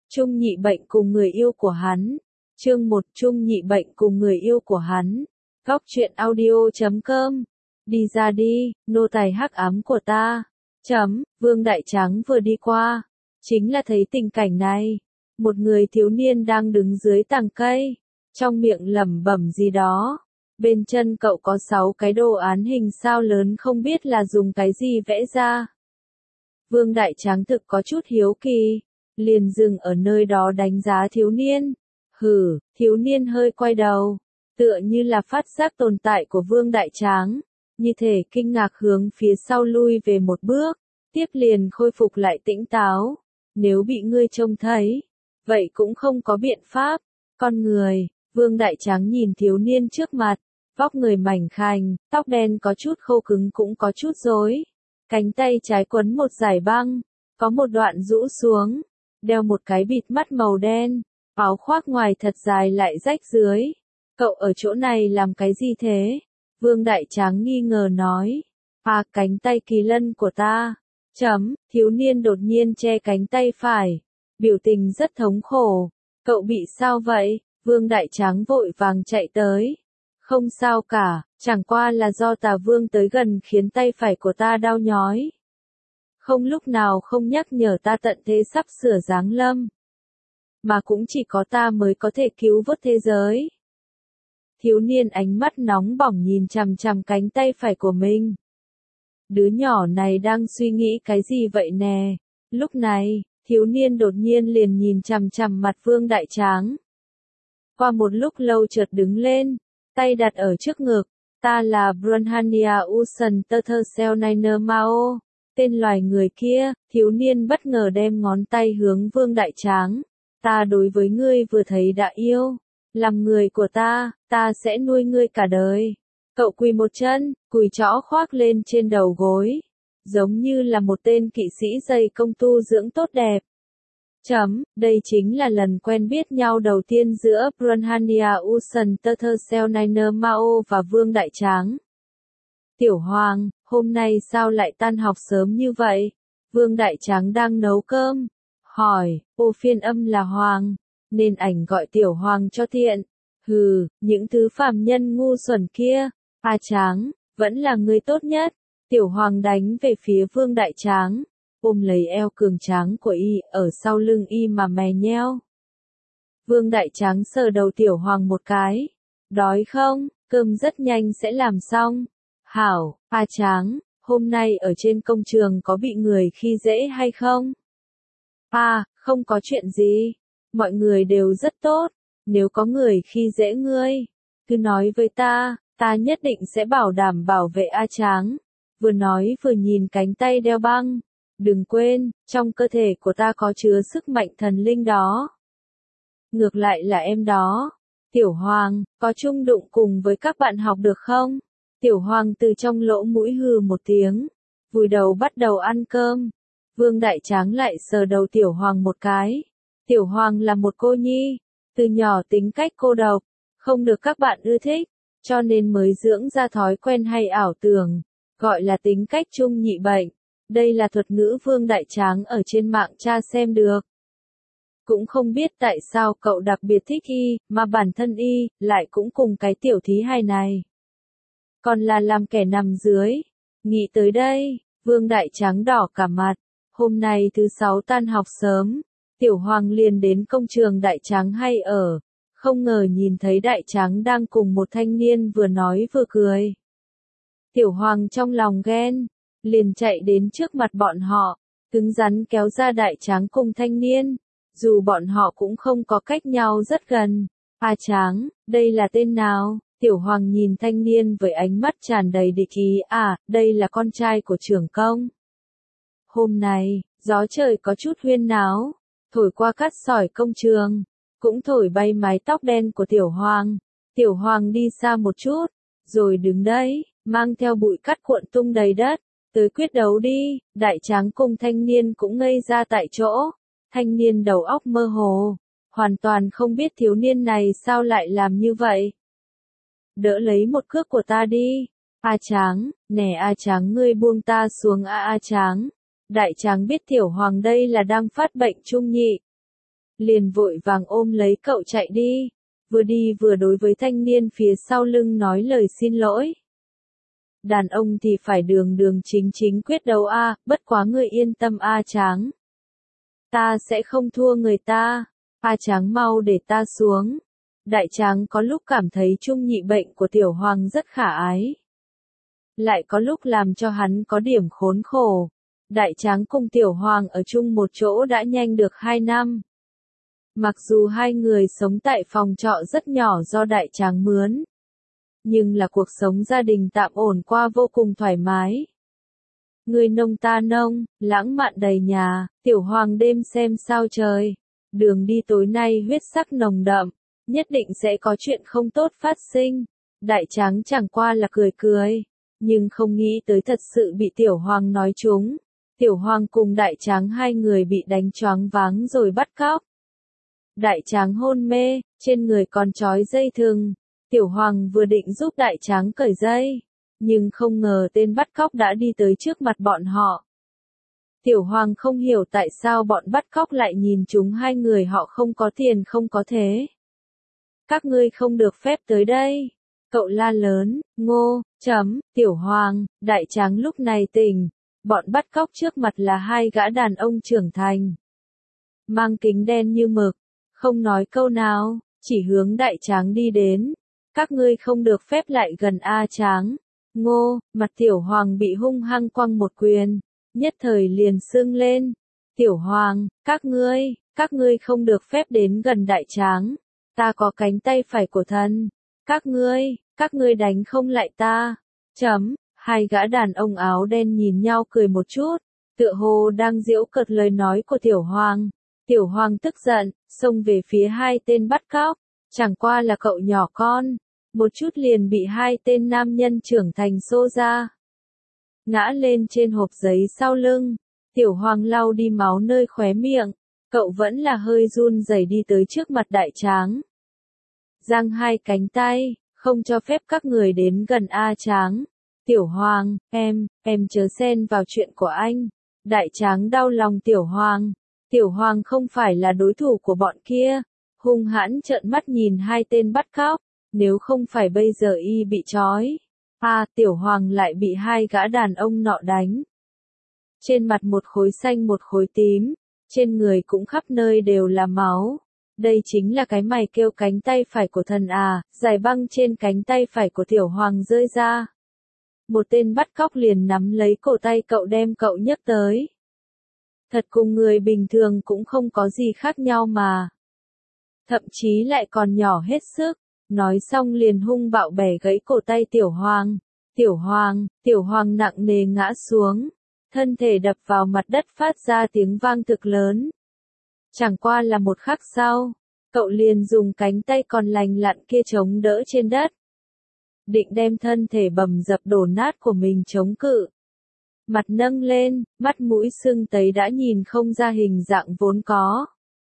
Trung nhị bệnh cùng người yêu của hắn. Chương 1 Trung nhị bệnh cùng người yêu của hắn. Góc truyện audio.com. Đi ra đi, nô tài hắc ám của ta. Vương Đại Tráng vừa đi qua. Chính là thấy tình cảnh này. Một người thiếu niên đang đứng dưới tàng cây. Trong miệng lẩm bẩm gì đó. Bên chân cậu có 6 cái đồ án hình sao lớn không biết là dùng cái gì vẽ ra. Vương Đại Tráng thực có chút hiếu kỳ. Liền dừng ở nơi đó đánh giá thiếu niên. Thiếu niên hơi quay đầu. Tựa như là phát giác tồn tại của Vương Đại Tráng. Như thể kinh ngạc hướng phía sau lui về một bước. Tiếp liền khôi phục lại tĩnh táo. Nếu bị ngươi trông thấy. Vậy cũng không có biện pháp. Con người, Vương Đại Tráng nhìn thiếu niên trước mặt. Vóc người mảnh khảnh, tóc đen có chút khô cứng cũng có chút rối. Cánh tay trái quấn một dải băng. Có một đoạn rũ xuống. Đeo một cái bịt mắt màu đen. Áo khoác ngoài thật dài lại rách dưới. Cậu ở chỗ này làm cái gì thế? Vương Đại Tráng nghi ngờ nói. Cánh tay kỳ lân của ta. Thiếu niên đột nhiên che cánh tay phải. Biểu tình rất thống khổ. Cậu bị sao vậy? Vương Đại Tráng vội vàng chạy tới. Không sao cả, chẳng qua là do Tà Vương tới gần khiến tay phải của ta đau nhói. Không lúc nào không nhắc nhở ta tận thế sắp sửa giáng lâm. Mà cũng chỉ có ta mới có thể cứu vớt thế giới. Thiếu niên ánh mắt nóng bỏng nhìn chằm chằm cánh tay phải của mình. Đứa nhỏ này đang suy nghĩ cái gì vậy nè? Lúc này, thiếu niên đột nhiên liền nhìn chằm chằm mặt Vương Đại Tráng. Qua một lúc lâu chợt đứng lên, tay đặt ở trước ngực. Ta là Brunhania Usan Turtle Niner Mao. Tên loài người kia, thiếu niên bất ngờ đem ngón tay hướng Vương Đại Tráng. Ta đối với ngươi vừa thấy đã yêu. Làm người của ta sẽ nuôi ngươi cả đời. Cậu quỳ một chân, cùi trõ khoác lên trên đầu gối. Giống như là một tên kỵ sĩ dày công tu dưỡng tốt đẹp. Đây chính là lần quen biết nhau đầu tiên giữa Brunhania Usan Turtle Niner Mao và Vương Đại Tráng. Tiểu Hoàng, hôm nay sao lại tan học sớm như vậy? Vương Đại Tráng đang nấu cơm. Hỏi, phiên âm là Hoàng, nên ảnh gọi Tiểu Hoàng cho tiện. Những thứ phàm nhân ngu xuẩn kia. Tráng, vẫn là người tốt nhất. Tiểu Hoàng đánh về phía Vương Đại Tráng. Ôm lấy eo cường tráng của y, ở sau lưng y mà mè nheo. Vương Đại Tráng sờ đầu Tiểu Hoàng một cái. Đói không? Cơm rất nhanh sẽ làm xong. Hảo, Tráng, hôm nay ở trên công trường có bị người khi dễ hay không? Không có chuyện gì. Mọi người đều rất tốt. Nếu có người khi dễ ngươi, cứ nói với ta nhất định sẽ bảo đảm bảo vệ Tráng. Vừa nói vừa nhìn cánh tay đeo băng. Đừng quên, trong cơ thể của ta có chứa sức mạnh thần linh đó. Ngược lại là em đó. Tiểu Hoàng, có chung đụng cùng với các bạn học được không? Tiểu Hoàng từ trong lỗ mũi hừ một tiếng. Vùi đầu bắt đầu ăn cơm. Vương Đại Tráng lại sờ đầu Tiểu Hoàng một cái. Tiểu Hoàng là một cô nhi. Từ nhỏ tính cách cô độc. Không được các bạn ưa thích. Cho nên mới dưỡng ra thói quen hay ảo tưởng. Gọi là tính cách trung nhị bệnh. Đây là thuật ngữ Vương Đại Tráng ở trên mạng tra xem được. Cũng không biết tại sao cậu đặc biệt thích y, mà bản thân y, lại cũng cùng cái tiểu thí hài này. Còn là làm kẻ nằm dưới. Nghĩ tới đây, Vương Đại Tráng đỏ cả mặt. Hôm nay thứ 6 tan học sớm, Tiểu Hoàng liền đến công trường Đại Tráng hay ở. Không ngờ nhìn thấy Đại Tráng đang cùng một thanh niên vừa nói vừa cười. Tiểu Hoàng trong lòng ghen. Liền chạy đến trước mặt bọn họ, cứng rắn kéo ra Đại Tráng cùng thanh niên. Dù bọn họ cũng không có cách nhau rất gần. Tráng, đây là tên nào? Tiểu Hoàng nhìn thanh niên với ánh mắt tràn đầy địch ý. Đây là con trai của trưởng công. Hôm nay, gió trời có chút huyên náo, thổi qua cát sỏi công trường, cũng thổi bay mái tóc đen của Tiểu Hoàng. Tiểu Hoàng đi xa một chút, rồi đứng đấy, mang theo bụi cát cuộn tung đầy đất. Tới quyết đấu đi. Đại Tráng cùng thanh niên cũng ngây ra tại chỗ. Thanh niên đầu óc mơ hồ, hoàn toàn không biết thiếu niên này sao lại làm như vậy. Đỡ lấy một cước của ta đi. Tráng, nè Tráng ngươi buông ta xuống Tráng. Đại Tráng biết Tiểu Hoàng đây là đang phát bệnh trung nhị. liền vội vàng ôm lấy cậu chạy đi, vừa đi vừa đối với thanh niên phía sau lưng nói lời xin lỗi. Đàn ông thì phải đường đường chính chính quyết đấu a, bất quá ngươi yên tâm a Tráng. Ta sẽ không thua người ta, a Tráng mau để ta xuống. Đại Tráng có lúc cảm thấy Trung Nhị bệnh của Tiểu Hoàng rất khả ái. Lại có lúc làm cho hắn có điểm khốn khổ. Đại Tráng cùng Tiểu Hoàng ở chung một chỗ đã nhanh được 2 năm. Mặc dù hai người sống tại phòng trọ rất nhỏ do Đại Tráng mướn, nhưng là cuộc sống gia đình tạm ổn qua vô cùng thoải mái. Người nông ta nông, lãng mạn đầy nhà, Tiểu Hoàng đêm xem sao trời. Đường đi tối nay huyết sắc nồng đậm, nhất định sẽ có chuyện không tốt phát sinh. Đại Tráng chẳng qua là cười cười, nhưng không nghĩ tới thật sự bị Tiểu Hoàng nói trúng. Tiểu Hoàng cùng Đại Tráng hai người bị đánh choáng váng rồi bắt cóc. Đại Tráng hôn mê, trên người còn trói dây thừng. Tiểu Hoàng vừa định giúp Đại Tráng cởi dây, nhưng không ngờ tên bắt cóc đã đi tới trước mặt bọn họ. Tiểu Hoàng không hiểu tại sao bọn bắt cóc lại nhìn chúng hai người họ không có tiền không có thế. Các ngươi không được phép tới đây. Cậu la lớn, ngô, Tiểu Hoàng, Đại Tráng lúc này tỉnh. Bọn bắt cóc trước mặt là hai gã đàn ông trưởng thành. Mang kính đen như mực, không nói câu nào, chỉ hướng Đại Tráng đi đến. Các ngươi không được phép lại gần A Tráng. Ngô, mặt Tiểu Hoàng bị hung hăng quăng một quyền, nhất thời liền sưng lên. Tiểu Hoàng, các ngươi không được phép đến gần Đại Tráng. Ta có cánh tay phải của thần. Các ngươi đánh không lại ta. Hai gã đàn ông áo đen nhìn nhau cười một chút, tựa hồ đang giễu cợt lời nói của Tiểu Hoàng. Tiểu Hoàng tức giận, xông về phía hai tên bắt cóc. Chẳng qua là cậu nhỏ con, một chút liền bị hai tên nam nhân trưởng thành xô ra. Ngã lên trên hộp giấy sau lưng, Tiểu Hoàng lau đi máu nơi khóe miệng, cậu vẫn là hơi run rẩy đi tới trước mặt Đại Tráng. Giang hai cánh tay, không cho phép các người đến gần A Tráng. Tiểu Hoàng, em chớ xen vào chuyện của anh. Đại Tráng đau lòng Tiểu Hoàng. Tiểu Hoàng không phải là đối thủ của bọn kia. Hung hãn trợn mắt nhìn hai tên bắt cóc. Nếu không phải bây giờ y bị trói. Tiểu Hoàng lại bị hai gã đàn ông nọ đánh. Trên mặt một khối xanh một khối tím. Trên người cũng khắp nơi đều là máu. Đây chính là cái mày kêu cánh tay phải của thần à. Giải băng trên cánh tay phải của Tiểu Hoàng rơi ra. Một tên bắt cóc liền nắm lấy cổ tay cậu đem cậu nhấc tới. Thật cùng người bình thường cũng không có gì khác nhau mà. Thậm chí lại còn nhỏ hết sức. Nói xong liền hung bạo bẻ gãy cổ tay Tiểu Hoàng. Tiểu Hoàng nặng nề ngã xuống. Thân thể đập vào mặt đất phát ra tiếng vang thực lớn. Chẳng qua là một khắc sau, cậu liền dùng cánh tay còn lành lặn kia chống đỡ trên đất. Định đem thân thể bầm dập đổ nát của mình chống cự. Mặt nâng lên, mắt mũi sưng tấy đã nhìn không ra hình dạng vốn có.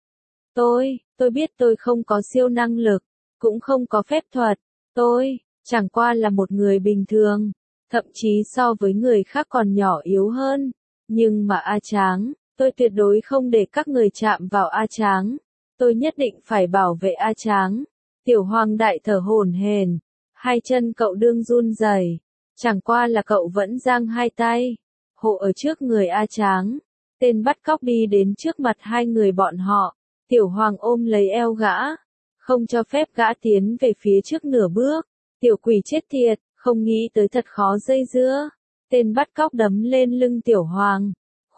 Tôi biết tôi không có siêu năng lực, cũng không có phép thuật, tôi, chẳng qua là một người bình thường, thậm chí so với người khác còn nhỏ yếu hơn. Nhưng mà A Tráng, tôi tuyệt đối không để các người chạm vào A Tráng. Tôi nhất định phải bảo vệ A Tráng. Tiểu Hoàng đại thở hổn hển. Hai chân cậu đương run rẩy, chẳng qua là cậu vẫn giang hai tay, hộ ở trước người A Tráng. Tên bắt cóc đi đến trước mặt hai người bọn họ, Tiểu Hoàng ôm lấy eo gã, không cho phép gã tiến về phía trước nửa bước. Tiểu quỷ chết tiệt, không nghĩ tới thật khó dây dưa. Tên bắt cóc đấm lên lưng Tiểu Hoàng.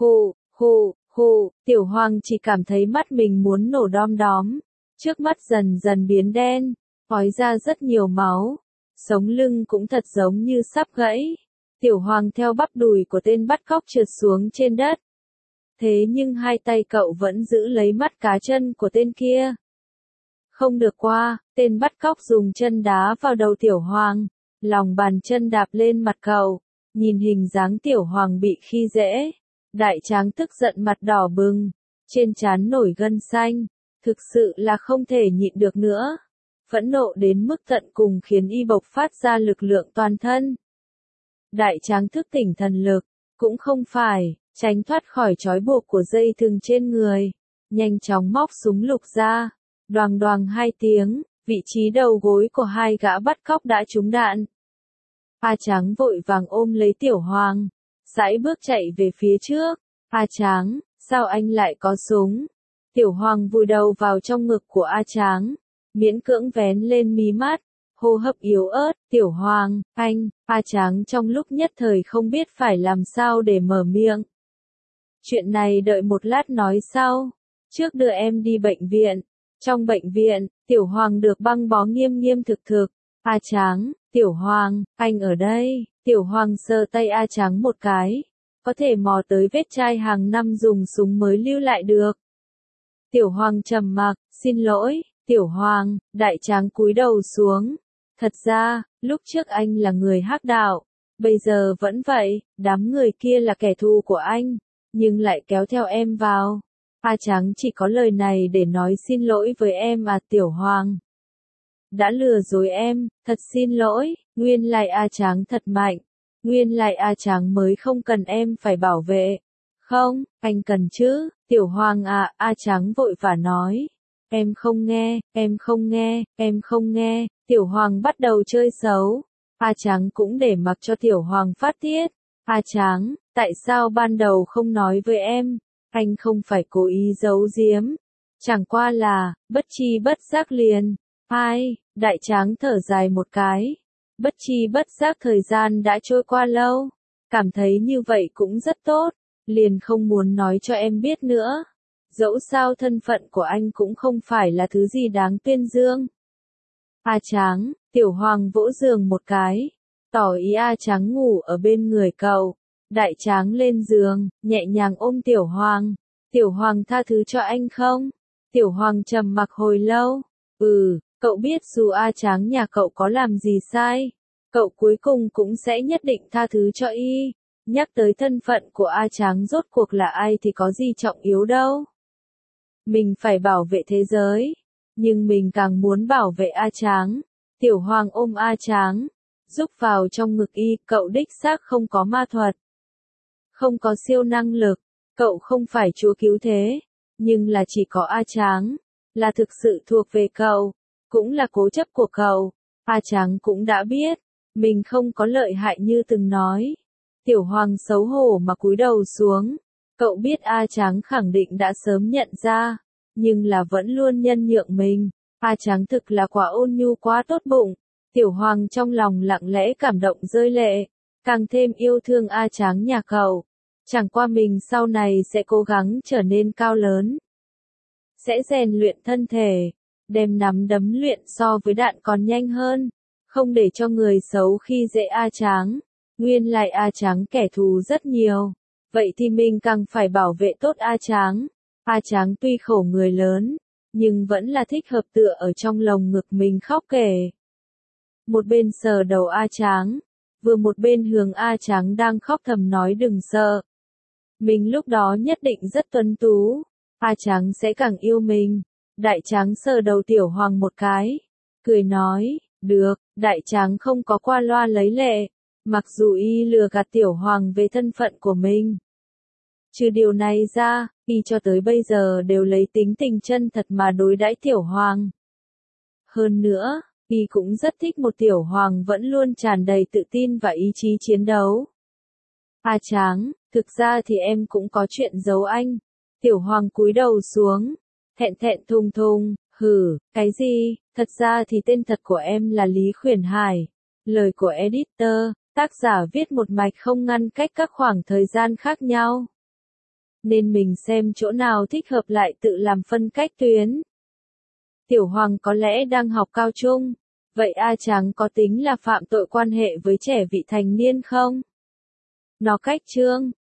Hù, Tiểu Hoàng chỉ cảm thấy mắt mình muốn nổ đom đóm, trước mắt dần dần biến đen, ói ra rất nhiều máu. Sống lưng cũng thật giống như sắp gãy. Tiểu Hoàng theo bắp đùi của tên bắt cóc trượt xuống trên đất. Thế nhưng hai tay cậu vẫn giữ lấy mắt cá chân của tên kia. Không được qua, tên bắt cóc dùng chân đá vào đầu Tiểu Hoàng. Lòng bàn chân đạp lên mặt cậu. Nhìn hình dáng Tiểu Hoàng bị khi dễ. Đại Tráng tức giận mặt đỏ bừng. Trên trán nổi gân xanh. Thực sự là không thể nhịn được nữa. Phẫn nộ đến mức tận cùng khiến y bộc phát ra lực lượng toàn thân. Đại Tráng thức tỉnh thần lực, cũng không phải, tránh thoát khỏi trói buộc của dây thừng trên người. nhanh chóng móc súng lục ra. Đoàng đoàng hai tiếng, vị trí đầu gối của hai gã bắt cóc đã trúng đạn. A Tráng vội vàng ôm lấy Tiểu Hoàng, sải bước chạy về phía trước. A Tráng, sao anh lại có súng? Tiểu Hoàng vùi đầu vào trong ngực của A Tráng, miễn cưỡng vén lên mí mắt, hô hấp yếu ớt. Tiểu Hoàng, anh. A Tráng trong lúc nhất thời không biết phải làm sao để mở miệng. Chuyện này đợi một lát nói sau, trước đưa em đi bệnh viện. Trong bệnh viện, Tiểu Hoàng được băng bó nghiêm nghiêm thực thực. A Tráng, Tiểu Hoàng, anh ở đây. Tiểu Hoàng sờ tay A Tráng một cái, có thể mò tới vết chai hàng năm dùng súng mới lưu lại được. Tiểu Hoàng trầm mặc, xin lỗi, Tiểu Hoàng. Đại Tráng cúi đầu xuống. Thật ra, lúc trước anh là người hắc đạo, bây giờ vẫn vậy, đám người kia là kẻ thù của anh, nhưng lại kéo theo em vào. A Tráng chỉ có lời này để nói xin lỗi với em à. Tiểu Hoàng đã lừa dối em, thật xin lỗi. Nguyên lai A Tráng thật mạnh, nguyên lai A Tráng mới không cần em phải bảo vệ. Không, anh cần chứ. Tiểu Hoàng à. A Tráng vội vã nói. Em không nghe, em không nghe, em không nghe. Tiểu Hoàng bắt đầu chơi xấu. A Tráng cũng để mặc cho Tiểu Hoàng phát tiết. A Tráng, tại sao ban đầu không nói với em? Anh không phải cố ý giấu giếm, chẳng qua là, bất chi bất giác liền. Ai, Đại Tráng thở dài một cái. Bất chi bất giác thời gian đã trôi qua lâu, cảm thấy như vậy cũng rất tốt, liền không muốn nói cho em biết nữa. Dẫu sao thân phận của anh cũng không phải là thứ gì đáng tuyên dương. A Tráng, Tiểu Hoàng vỗ giường một cái, tỏ ý A Tráng ngủ ở bên người cậu. Đại Tráng lên giường, nhẹ nhàng ôm Tiểu Hoàng. Tiểu Hoàng tha thứ cho anh không? Tiểu Hoàng trầm mặc hồi lâu. Cậu biết dù A Tráng nhà cậu có làm gì sai, cậu cuối cùng cũng sẽ nhất định tha thứ cho y. Nhắc tới thân phận của A Tráng rốt cuộc là ai thì có gì trọng yếu đâu. Mình phải bảo vệ thế giới, nhưng mình càng muốn bảo vệ A Tráng. Tiểu Hoàng ôm A Tráng, rúc vào trong ngực y. Cậu đích xác không có ma thuật, không có siêu năng lực, cậu không phải chúa cứu thế, nhưng là chỉ có A Tráng, là thực sự thuộc về cậu, cũng là cố chấp của cậu. A Tráng cũng đã biết, mình không có lợi hại như từng nói. Tiểu Hoàng xấu hổ mà cúi đầu xuống, cậu biết A Tráng khẳng định đã sớm nhận ra, nhưng là vẫn luôn nhân nhượng mình. A Tráng thực là quá ôn nhu quá tốt bụng. Tiểu Hoàng trong lòng lặng lẽ cảm động rơi lệ, càng thêm yêu thương A Tráng nhà cậu. Chẳng qua mình sau này sẽ cố gắng trở nên cao lớn, sẽ rèn luyện thân thể, đem nắm đấm luyện so với đạn còn nhanh hơn, không để cho người xấu khi dễ A Tráng. Nguyên lai A Tráng kẻ thù rất nhiều, vậy thì mình càng phải bảo vệ tốt A Tráng. A Tráng tuy khổ người lớn, nhưng vẫn là thích hợp tựa ở trong lồng ngực mình khóc kể. Một bên sờ đầu A Tráng, vừa một bên hướng A Tráng đang khóc thầm nói đừng sợ. Mình lúc đó nhất định rất tuấn tú, A Tráng sẽ càng yêu mình. Đại Tráng sờ đầu Tiểu Hoàng một cái, cười nói, được. Đại Tráng không có qua loa lấy lệ, mặc dù y lừa gạt Tiểu Hoàng về thân phận của mình. Trừ điều này ra, y cho tới bây giờ đều lấy tính tình chân thật mà đối đãi Tiểu Hoàng. Hơn nữa, y cũng rất thích một Tiểu Hoàng vẫn luôn tràn đầy tự tin và ý chí chiến đấu. A Tráng, thực ra thì em cũng có chuyện giấu anh. Tiểu Hoàng cúi đầu xuống, thẹn thẹn thùng thùng, cái gì? Thật ra thì tên thật của em là Lý Khuyển Hải. Lời của editor, tác giả viết một mạch không ngăn cách các khoảng thời gian khác nhau, nên mình xem chỗ nào thích hợp lại tự làm phân cách tuyến. Tiểu Hoàng có lẽ đang học cao trung, vậy A Tráng có tính là phạm tội quan hệ với trẻ vị thành niên không? Nó cách chương